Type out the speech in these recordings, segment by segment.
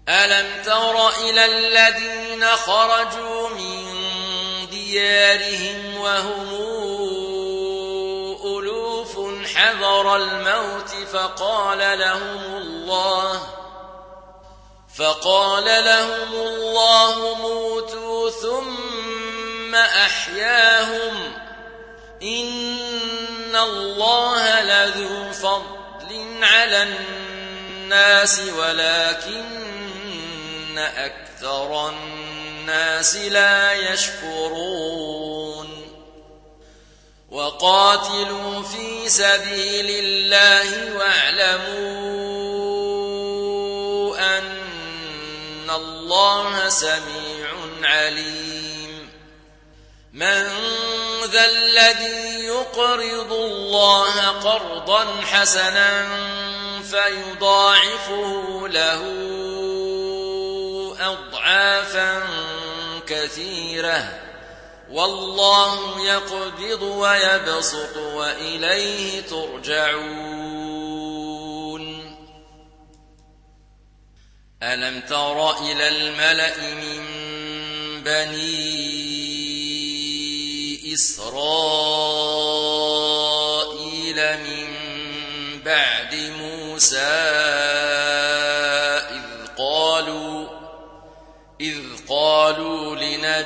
ألم تر إلى الذين خرجوا من ديارهم وهم ألوف حذر الموت فقال لهم الله موتوا ثم أحياهم إن الله لذو فضل على الناس ولكن أكثر الناس لا يشكرون وقاتلوا في سبيل الله واعلموا أن الله سميع عليم من ذا الذي يقرض الله قرضا حسنا فيضاعفه له أضعافا كثيرة والله يقبض ويبسط وإليه ترجعون ألم تر إلى الملأ من بني إسرائيل من بعد موسى إذ قالوا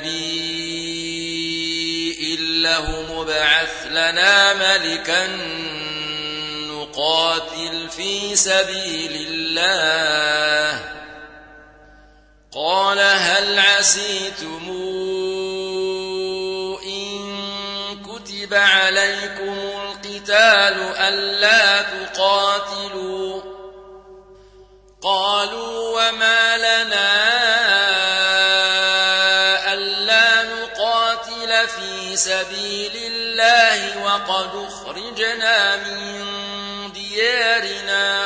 لنبي له مبعث لنا ملكا نقاتل في سبيل الله قال هل عسيتم إن كتب عليكم القتال ألا تقاتلوا قالوا وما لنا ألا نقاتل في سبيل الله وقد أخرجنا من ديارنا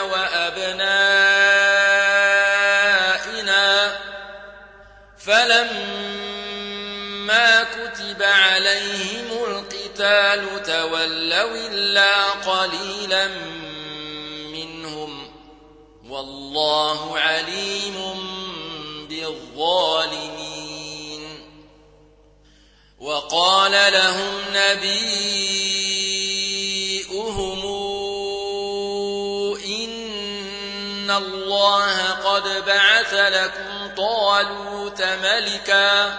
وأبنائنا فلما كتب عليهم القتال تولوا إلا قليلا منهم والله عليم بالظالمين وقال لهم نبيؤهم إن الله قد بعث لكم طالوت ملكا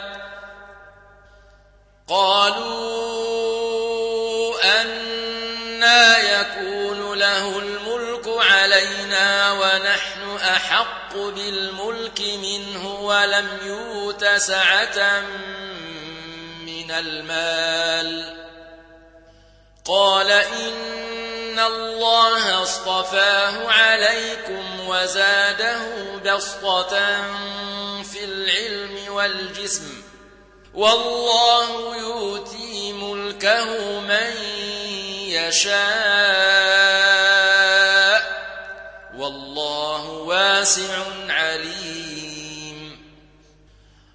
قالوا أنى يكون له الملك علينا ونحن أحق بالملك منه ولم يؤت سعة من المال قال إن الله اصطفاه عليكم وزاده بسطة في العلم والجسم والله يؤتي ملكه من يشاء والله واسع عليم